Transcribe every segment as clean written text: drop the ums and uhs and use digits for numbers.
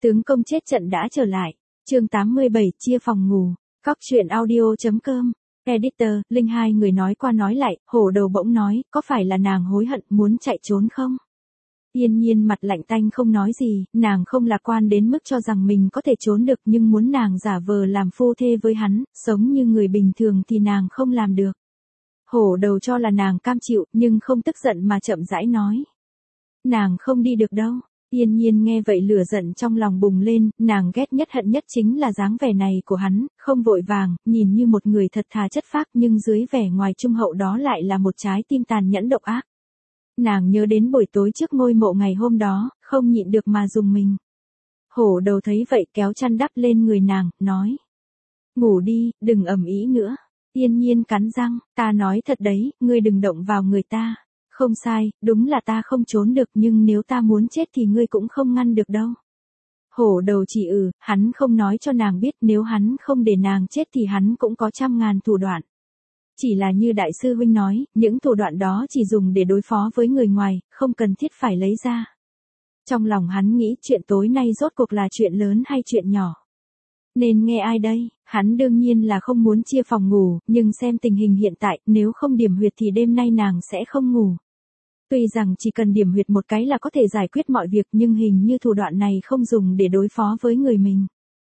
Tướng công chết trận đã trở lại. Chương 87 chia phòng ngủ. Cóc truyện audio.com. Editor, Linh hai người nói qua nói lại, hổ đầu bỗng nói, có phải là nàng hối hận muốn chạy trốn không? Yên Nhiên mặt lạnh tanh không nói gì, nàng không lạc quan đến mức cho rằng mình có thể trốn được nhưng muốn nàng giả vờ làm phu thê với hắn, sống như người bình thường thì nàng không làm được. Hổ đầu cho là nàng cam chịu nhưng không tức giận mà chậm rãi nói. Nàng không đi được đâu. Yên Nhiên nghe vậy lửa giận trong lòng bùng lên, nàng ghét nhất hận nhất chính là dáng vẻ này của hắn, không vội vàng, nhìn như một người thật thà chất phác nhưng dưới vẻ ngoài trung hậu đó lại là một trái tim tàn nhẫn độc ác. Nàng nhớ đến buổi tối trước ngôi mộ ngày hôm đó, không nhịn được mà dùng mình. Hổ đầu thấy vậy kéo chăn đắp lên người nàng, nói. Ngủ đi, đừng ầm ĩ nữa. Yên Nhiên cắn răng, ta nói thật đấy, ngươi đừng động vào người ta. Không sai, đúng là ta không trốn được nhưng nếu ta muốn chết thì ngươi cũng không ngăn được đâu. Hổ đầu chỉ hắn không nói cho nàng biết nếu hắn không để nàng chết thì hắn cũng có trăm ngàn thủ đoạn. Chỉ là như đại sư huynh nói, những thủ đoạn đó chỉ dùng để đối phó với người ngoài, không cần thiết phải lấy ra. Trong lòng hắn nghĩ chuyện tối nay rốt cuộc là chuyện lớn hay chuyện nhỏ. Nên nghe ai đây? Hắn đương nhiên là không muốn chia phòng ngủ, nhưng xem tình hình hiện tại, nếu không điểm huyệt thì đêm nay nàng sẽ không ngủ. Tuy rằng chỉ cần điểm huyệt một cái là có thể giải quyết mọi việc nhưng hình như thủ đoạn này không dùng để đối phó với người mình.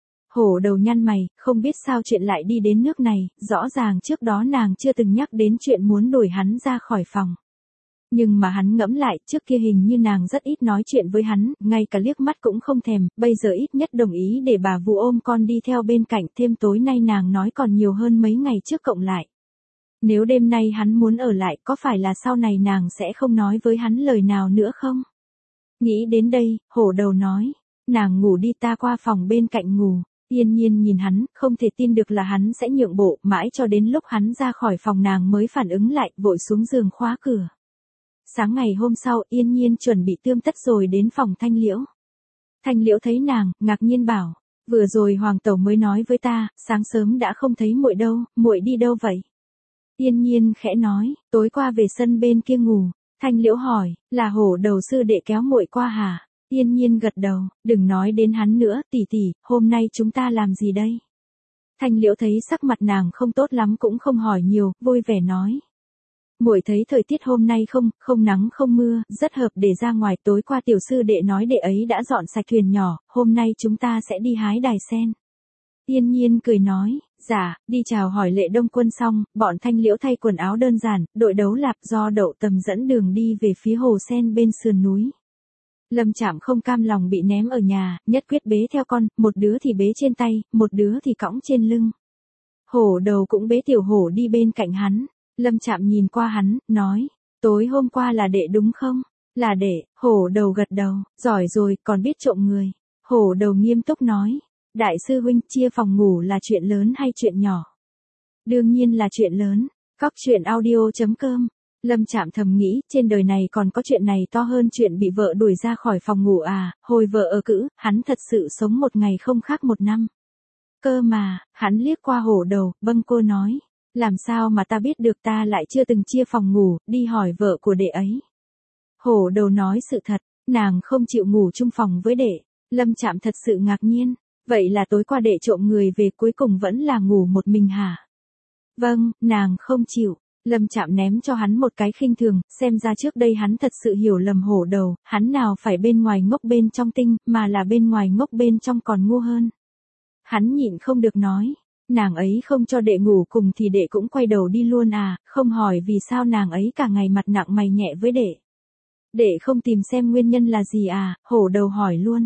Hổ đầu nhăn mày, không biết sao chuyện lại đi đến nước này, rõ ràng trước đó nàng chưa từng nhắc đến chuyện muốn đuổi hắn ra khỏi phòng. Nhưng mà hắn ngẫm lại, trước kia hình như nàng rất ít nói chuyện với hắn, ngay cả liếc mắt cũng không thèm, bây giờ ít nhất đồng ý để bà Vu ôm con đi theo bên cạnh, thêm tối nay nàng nói còn nhiều hơn mấy ngày trước cộng lại. Nếu đêm nay hắn muốn ở lại, có phải là sau này nàng sẽ không nói với hắn lời nào nữa không? Nghĩ đến đây, hổ đầu nói, nàng ngủ đi ta qua phòng bên cạnh ngủ. Yên Nhiên nhìn hắn, không thể tin được là hắn sẽ nhượng bộ, mãi cho đến lúc hắn ra khỏi phòng nàng mới phản ứng lại, vội xuống giường khóa cửa. Sáng ngày hôm sau, Yên Nhiên chuẩn bị tươm tất rồi đến phòng Thanh Liễu. Thanh Liễu thấy nàng, ngạc nhiên bảo, vừa rồi hoàng tẩu mới nói với ta, sáng sớm đã không thấy muội đâu, muội đi đâu vậy? Yên Nhiên khẽ nói, tối qua về sân bên kia ngủ. Thanh Liễu hỏi, là hổ đầu sư đệ kéo muội qua hả? Yên Nhiên gật đầu, đừng nói đến hắn nữa, tỷ tỷ, hôm nay chúng ta làm gì đây? Thanh Liễu thấy sắc mặt nàng không tốt lắm cũng không hỏi nhiều, vui vẻ nói. Muội thấy thời tiết hôm nay không nắng không mưa, rất hợp để ra ngoài, tối qua tiểu sư đệ nói đệ ấy đã dọn sạch thuyền nhỏ, hôm nay chúng ta sẽ đi hái đài sen. Yên Nhiên cười nói, dạ, đi chào hỏi Lệ Đông Quân xong, bọn Thanh Liễu thay quần áo đơn giản, đội đấu lạp do Đậu Tầm dẫn đường đi về phía hồ sen bên sườn núi. Lâm Trạm không cam lòng bị ném ở nhà, nhất quyết bế theo con, một đứa thì bế trên tay, một đứa thì cõng trên lưng. Hổ đầu cũng bế tiểu hổ đi bên cạnh hắn. Lâm Trạm nhìn qua hắn, nói, tối hôm qua là đệ đúng không? Là đệ. Hổ đầu gật đầu, giỏi rồi, còn biết trộm người. Hổ đầu nghiêm túc nói, đại sư huynh, chia phòng ngủ là chuyện lớn hay chuyện nhỏ? Đương nhiên là chuyện lớn. Cóc truyện audio.com. Lâm Trạm thầm nghĩ, trên đời này còn có chuyện này to hơn chuyện bị vợ đuổi ra khỏi phòng ngủ à, hồi vợ ở cữ, hắn thật sự sống một ngày không khác một năm. Cơ mà, hắn liếc qua hổ đầu, bâng cô nói, làm sao mà ta biết được, ta lại chưa từng chia phòng ngủ, đi hỏi vợ của đệ ấy. Hổ đầu nói sự thật, nàng không chịu ngủ chung phòng với đệ. Lâm Trạm thật sự ngạc nhiên, vậy là tối qua đệ trộm người về cuối cùng vẫn là ngủ một mình hả? Vâng, nàng không chịu. Lâm Trạm ném cho hắn một cái khinh thường, xem ra trước đây hắn thật sự hiểu lầm hổ đầu, hắn nào phải bên ngoài ngốc bên trong tinh, mà là bên ngoài ngốc bên trong còn ngu hơn. Hắn nhịn không được nói, nàng ấy không cho đệ ngủ cùng thì đệ cũng quay đầu đi luôn à, không hỏi vì sao nàng ấy cả ngày mặt nặng mày nhẹ với đệ. Đệ không tìm xem nguyên nhân là gì à, hổ đầu hỏi luôn.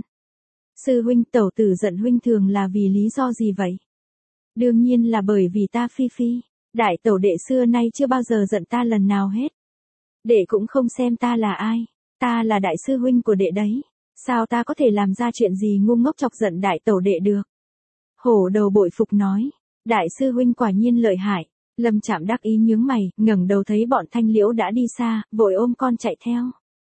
Sư huynh, tẩu tử giận huynh thường là vì lý do gì vậy? Đương nhiên là bởi vì ta phi phi. Đại tẩu đệ xưa nay chưa bao giờ giận ta lần nào hết. Đệ cũng không xem ta là ai. Ta là đại sư huynh của đệ đấy. Sao ta có thể làm ra chuyện gì ngu ngốc chọc giận đại tẩu đệ được? Hổ đầu bội phục nói. Đại sư huynh quả nhiên lợi hại. Lâm Trạm đắc ý nhướng mày, ngẩng đầu thấy bọn Thanh Liễu đã đi xa, vội ôm con chạy theo.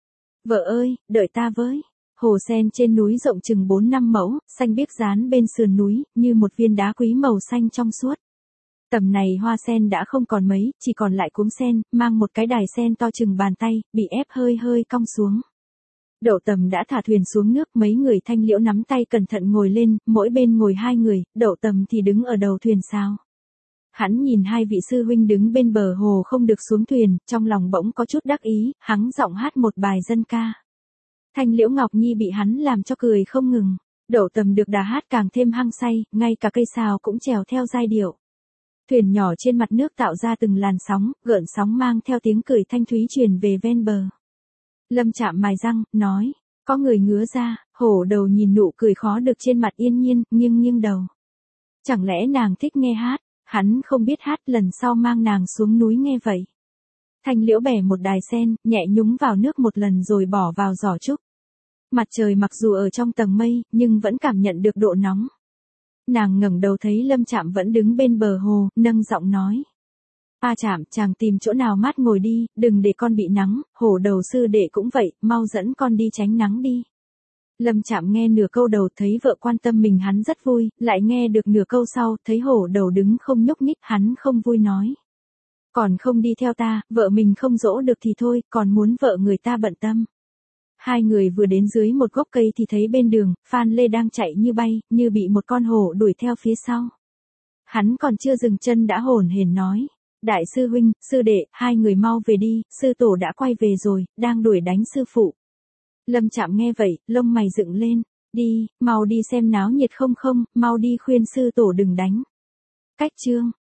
Vợ ơi, đợi ta với. Hồ sen trên núi rộng chừng 4-5 mẫu, xanh biếc dán bên sườn núi, như một viên đá quý màu xanh trong suốt. Tầm này hoa sen đã không còn mấy, chỉ còn lại cúm sen, mang một cái đài sen to chừng bàn tay, bị ép hơi hơi cong xuống. Đậu Tầm đã thả thuyền xuống nước, mấy người Thanh Liễu nắm tay cẩn thận ngồi lên, mỗi bên ngồi hai người, Đậu Tầm thì đứng ở đầu thuyền sao. Hắn nhìn hai vị sư huynh đứng bên bờ hồ không được xuống thuyền, trong lòng bỗng có chút đắc ý, hắng giọng hát một bài dân ca. Thanh Liễu Ngọc Nhi bị hắn làm cho cười không ngừng. Đậu Tầm được đà hát càng thêm hăng say, ngay cả cây sào cũng trèo theo giai điệu. Thuyền nhỏ trên mặt nước tạo ra từng làn sóng, gợn sóng mang theo tiếng cười thanh thúy truyền về ven bờ. Lâm Trạm mài răng, nói, có người ngứa ra, Hổ Đầu nhìn nụ cười khó được trên mặt Yên Nhiên, nghiêng đầu. Chẳng lẽ nàng thích nghe hát, hắn không biết hát, lần sau mang nàng xuống núi nghe vậy. Thanh Liễu bẻ một đài sen, nhẹ nhúng vào nước một lần rồi bỏ vào giỏ trúc. Mặt trời mặc dù ở trong tầng mây, nhưng vẫn cảm nhận được độ nóng. Nàng ngẩng đầu thấy Lâm Trạm vẫn đứng bên bờ hồ, nâng giọng nói. A Trạm, chàng tìm chỗ nào mát ngồi đi, đừng để con bị nắng, Hổ Đầu sư đệ cũng vậy, mau dẫn con đi tránh nắng đi. Lâm Trạm nghe nửa câu đầu thấy vợ quan tâm mình hắn rất vui, lại nghe được nửa câu sau, thấy Hổ Đầu đứng không nhúc nhích, hắn không vui nói. Còn không đi theo ta, vợ mình không dỗ được thì thôi, còn muốn vợ người ta bận tâm. Hai người vừa đến dưới một gốc cây thì thấy bên đường, Phan Lê đang chạy như bay, như bị một con hổ đuổi theo phía sau. Hắn còn chưa dừng chân đã hổn hển nói. Đại sư huynh, sư đệ, hai người mau về đi, sư tổ đã quay về rồi, đang đuổi đánh sư phụ. Lâm Trạm nghe vậy, lông mày dựng lên. Đi, mau đi xem náo nhiệt không, mau đi khuyên sư tổ đừng đánh. Cách chương